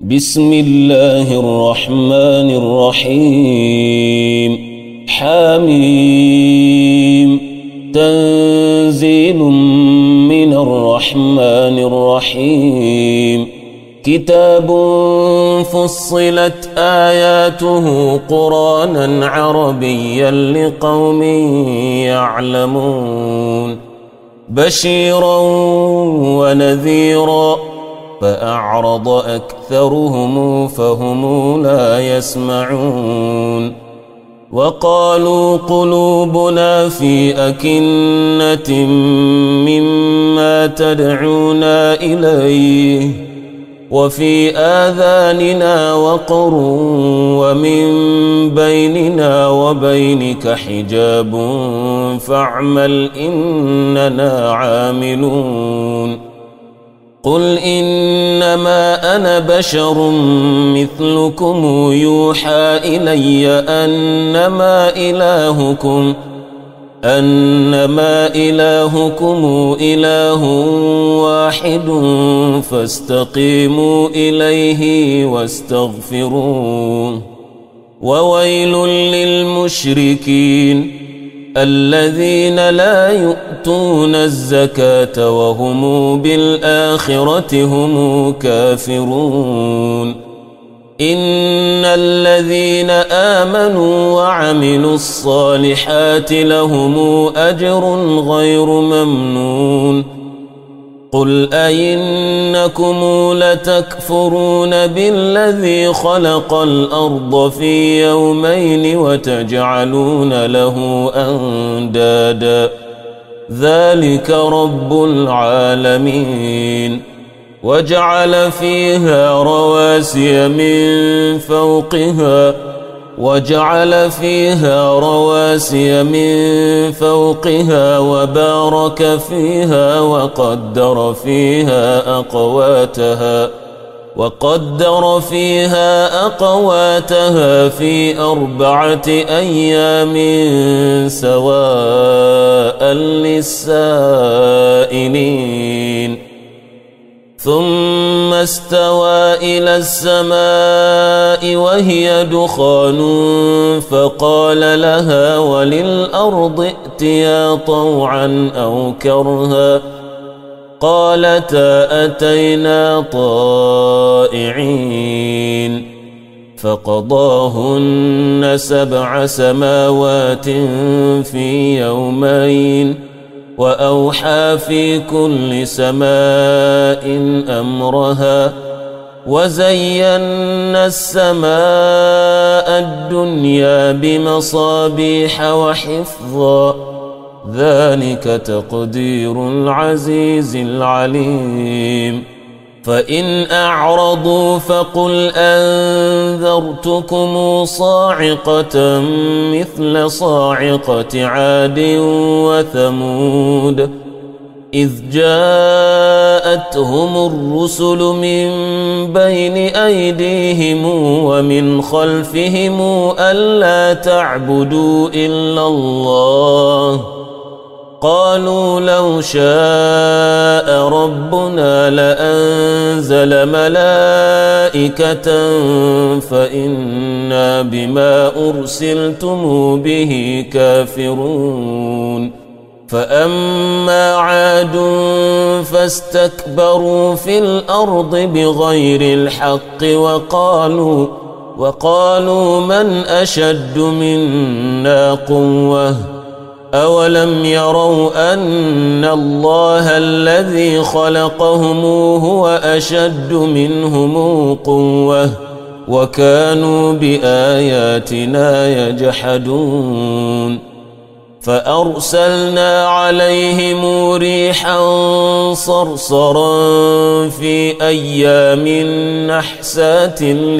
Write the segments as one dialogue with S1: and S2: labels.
S1: بسم الله الرحمن الرحيم حميم تنزيل من الرحمن الرحيم كتاب فصلت آياته قرآنا عربيا لقوم يعلمون بشيرا ونذيرا فأعرض أكثرهم فهم لا يسمعون وقالوا قلوبنا في أكنة مما تدعونا إليه وفي آذاننا وقر ومن بيننا وبينك حجاب فاعمل إننا عاملون قل إنما أنا بشر مثلكم يوحى إلي أنما إلهكم إله واحد فاستقيموا إليه واستغفروه وويل للمشركين الذين لا يؤتون الزكاة وهم بالآخرة هم كافرون إن الذين آمنوا وعملوا الصالحات لهم أجر غير ممنون قل أئنكم لتكفرون بالذي خلق الأرض في يومين وتجعلون له أندادا ذلك رب العالمين وجعل فيها رواسي من فوقها وبارك فيها وقدر فيها أقواتها في 4 أيام سواء للسائلين ثم استوى إلى السماء وهي دخان فقال لها وللأرض ائتيا طوعا أو كرها قالتا أتينا طائعين فقضاهن 7 سماوات في يومين وأوحى في كل سماء أمرها وزينا السماء الدنيا بمصابيح وحفظا ذلك تقدير العزيز العليم فإن أعرضوا فقل أنذرتكم صاعقة مثل صاعقة عاد وثمود إذ جاءتهم الرسل من بين أيديهم ومن خلفهم ألا تعبدوا إلا الله قالوا لو شاء ربنا لأنزل ملائكة فإنا بما أرسلتم به كافرون فأما عاد فاستكبروا في الأرض بغير الحق وقالوا من أشد منا قوة أولم يروا أن الله الذي خلقهم هو أشد منهم قوة وكانوا بآياتنا يجحدون فأرسلنا عليهم ريحا صرصرا في أيام نحسات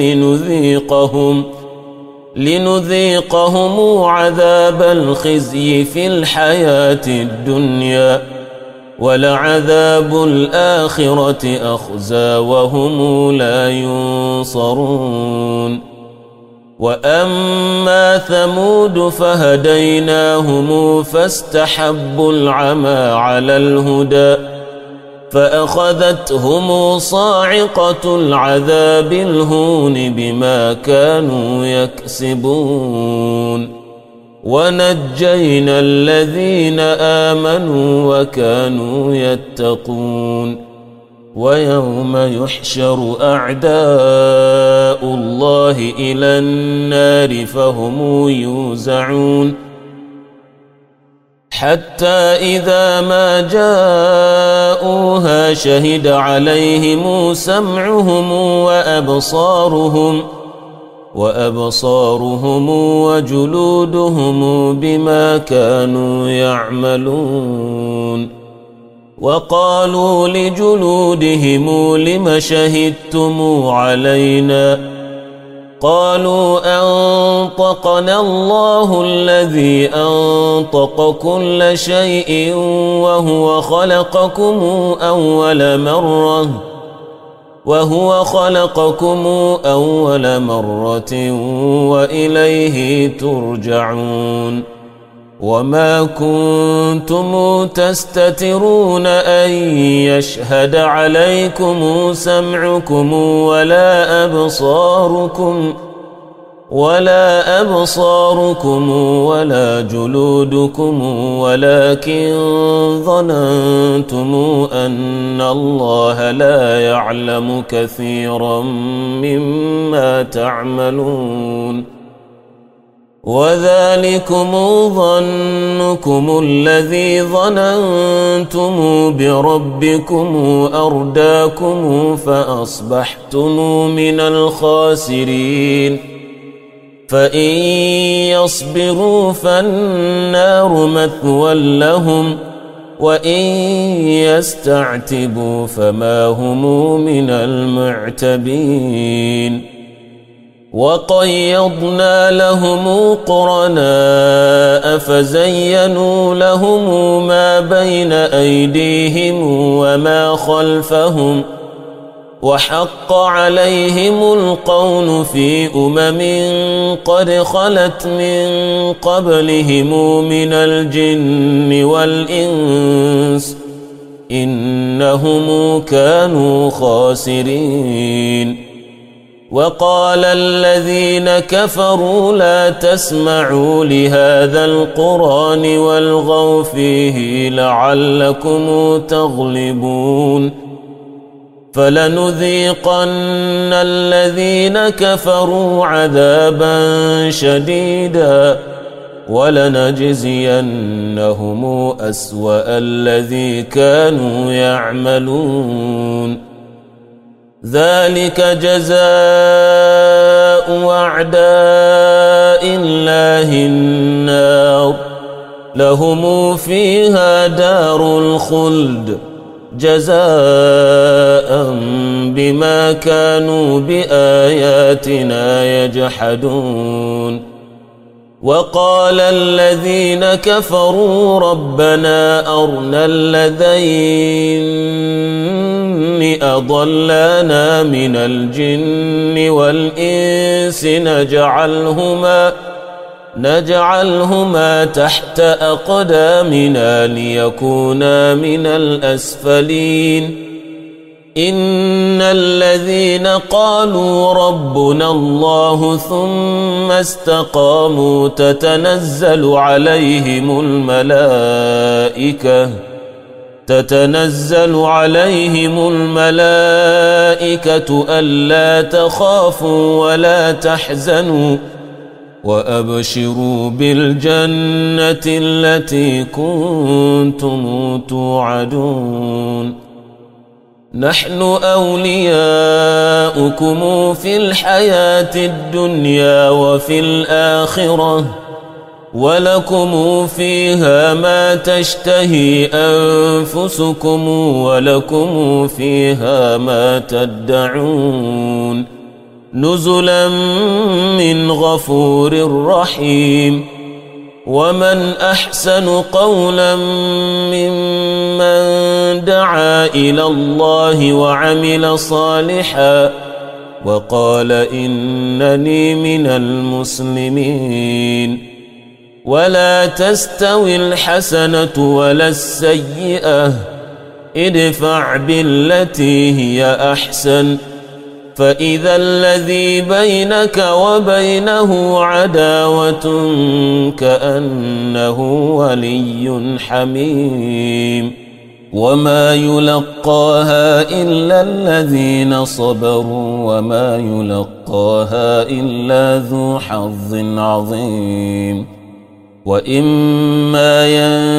S1: لنذيقهم عذاب الخزي في الحياة الدنيا ولعذاب الآخرة أخزى وهم لا ينصرون وأما ثمود فهديناهم فاستحبوا العمى على الهدى فأخذتهم صاعقة العذاب الهون بما كانوا يكسبون ونجينا الذين آمنوا وكانوا يتقون ويوم يحشر أعداء الله إلى النار فهم يوزعون حتى إذا ما جاءوها شهد عليهم سمعهم وأبصارهم وجلودهم بما كانوا يعملون وقالوا لجلودهم لم شهدتم علينا قالوا أنطقنا الله الذي أنطق كل شيء وهو خلقكم أول مرة وإليه ترجعون وما كنتم تستترون أن يشهد عليكم سمعكم ولا أبصاركم ولا جلودكم ولكن ظننتم أن الله لا يعلم كثيرا مما تعملون وذلكم ظنكم الذي ظننتم بربكم أرداكم فأصبحتم من الخاسرين فإن يصبروا فالنار مثوى لهم وإن يستعتبوا فما هم من المعتبين وقيضنا لهم قرناء فزينوا لهم ما بين أيديهم وما خلفهم وحق عليهم القول في قد خلت من قبلهم من الجن والإنس إنهم كانوا خاسرين وقال الذين كفروا لا تسمعوا لهذا القرآن والغوا فيه لعلكم تغلبون فلنذيقن الذين كفروا عذابا شديدا ولنجزينهم أسوأ الذي كانوا يعملون ذلك جزاء أعداء الله النار لهم فيها دار الخلد جزاء بما كانوا بآياتنا يجحدون وقال الذين كفروا ربنا أرنا الذين أضلانا من الجن والإنس نجعلهما تحت أقدامنا ليكونا من الأسفلين إن الذين قالوا ربنا الله ثم استقاموا تتنزل عليهم الملائكة ألا تخافوا ولا تحزنوا وأبشروا بالجنة التي كنتم توعدون نحن أولياؤكم في الحياة الدنيا وفي الآخرة ولكم فيها ما تشتهي أنفسكم ولكم فيها ما تدعون نزلا من غفور رحيم ومن أحسن قولا ممن دعا إلى الله وعمل صالحا وقال إنني من المسلمين ولا تستوي الحسنة ولا السيئة ادفع بالتي هي أحسن فإذا الذي بينك وبينه عداوة كأنه ولي حميم وما يلقاها إلا الذين صبروا وما يلقاها إلا ذو حظ عظيم وإما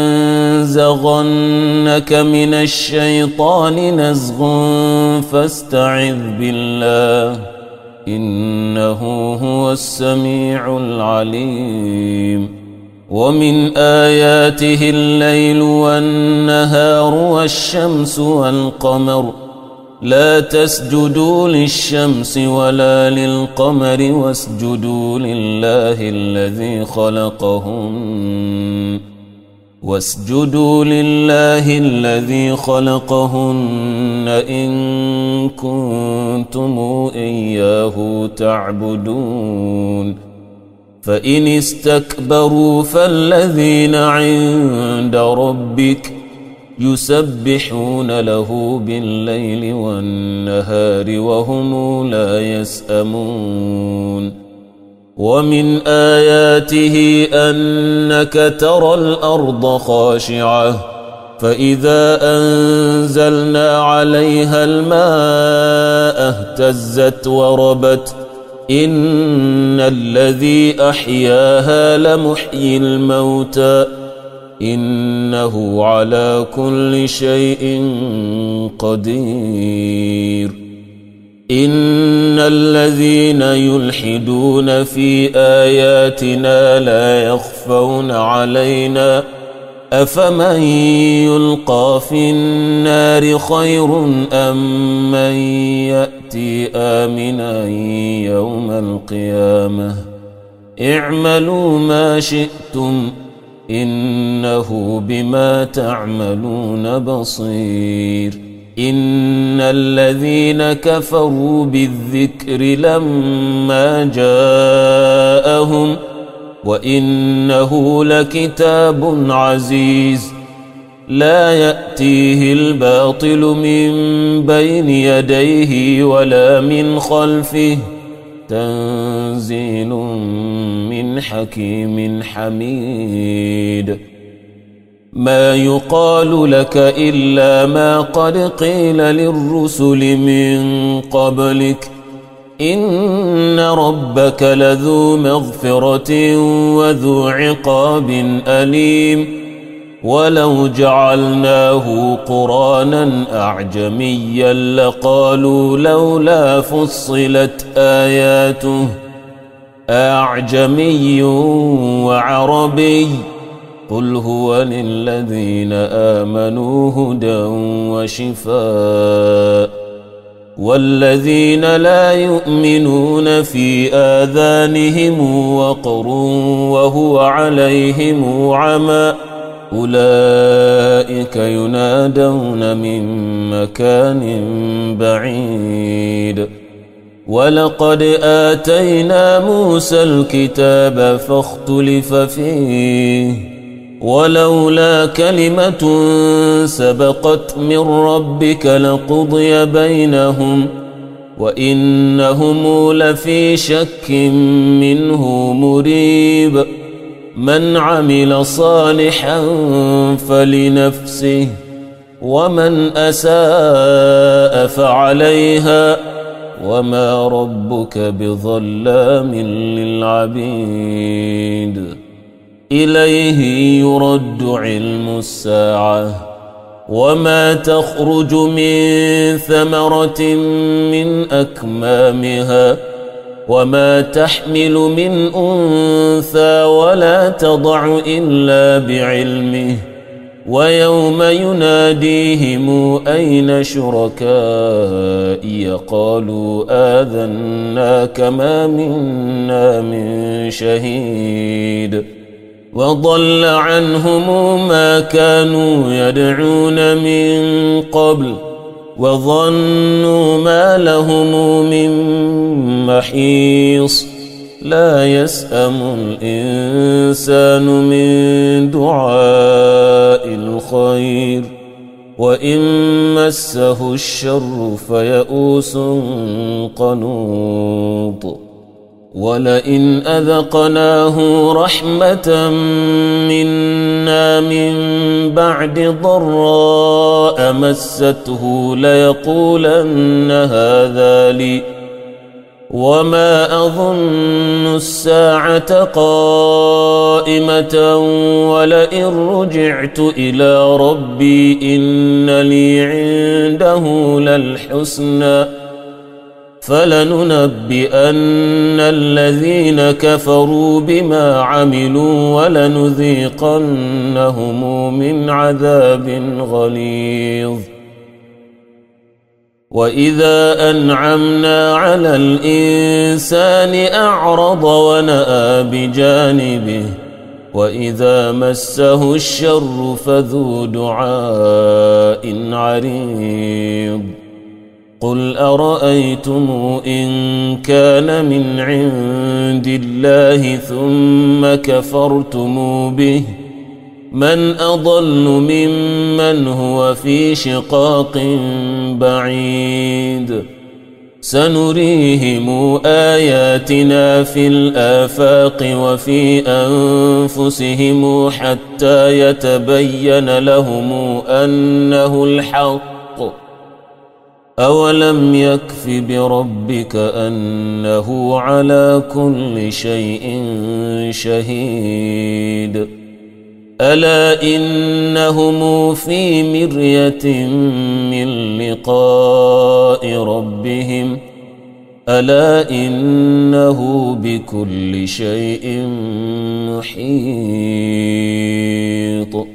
S1: ينزغنك من الشيطان نزغ فاستعذ بالله إنه هو السميع العليم ومن آياته الليل والنهار والشمس والقمر لا تسجدوا للشمس ولا للقمر واسجدوا لله الذي خلقهن إن كنتم إياه تعبدون فإن استكبروا فالذين عند ربك يسبحون له بالليل والنهار وهم لا يسأمون ومن آياته أنك ترى الأرض خاشعة فإذا أنزلنا عليها الماء اهتزت وربت إن الذي أحياها لمحيي الموتى إنه على كل شيء قدير إن الذين يلحدون في آياتنا لا يخفون علينا أفمن يلقى في النار خير أم من يأتي آمنا يوم القيامة اعملوا ما شئتم إنه بما تعملون بصير إن الذين كفروا بالذكر لما جاءهم وإنه لكتاب عزيز لا يأتيه الباطل من بين يديه ولا من خلفه تنزيل من حكيم حميد ما يقال لك إلا ما قد قيل للرسل من قبلك إن ربك لذو مغفرة وذو عقاب أليم ولو جعلناه قرآنا أعجميا لقالوا لولا فصلت آياته أعجمي وعربي قل هو للذين آمنوا هدى وشفاء والذين لا يؤمنون في آذانهم وقر وهو عليهم عمى أولئك ينادون من مكان بعيد ولقد آتينا موسى الكتاب فاختلف فيه ولولا كلمة سبقت من ربك لقضي بينهم وإنهم لفي شك منه مريب من عمل صالحا فلنفسه ومن أساء فعليها وما ربك بظلام للعبيد إليه يرد علم الساعة وما تخرج من ثمرة من أكمامها وما تحمل من أنثى ولا تضع إلا بعلمه ويوم يناديهم أين شركائي قالوا آذناك ما منا من شهيد وضل عنهم ما كانوا يدعون من قبل وظنوا ما لهم من محيص لا يسأم الإنسان من دعاء الخير وإن مسه الشر فيئوس قنوط ولئن أذقناه رحمة منا من بعد ضراء مسته ليقولن هذا لي وما أظن الساعة قائمة ولئن رجعت إلى ربي إن لي عنده للحسنى فلننبئن الذين كفروا بما عملوا ولنذيقنهم من عذاب غليظ وإذا أنعمنا على الإنسان أعرض ونأى بجانبه وإذا مسه الشر فذو دعاء عريض قل أرأيتم إن كان من عند الله ثم كفرتم به من أضل ممن هو في شقاق بعيد سنريهم آياتنا في الآفاق وفي أنفسهم حتى يتبين لهم أنه الحق أولم يكف بربك أنه على كل شيء شهيد ألا إنهم في مرية من لقاء ربهم ألا إنه بكل شيء محيط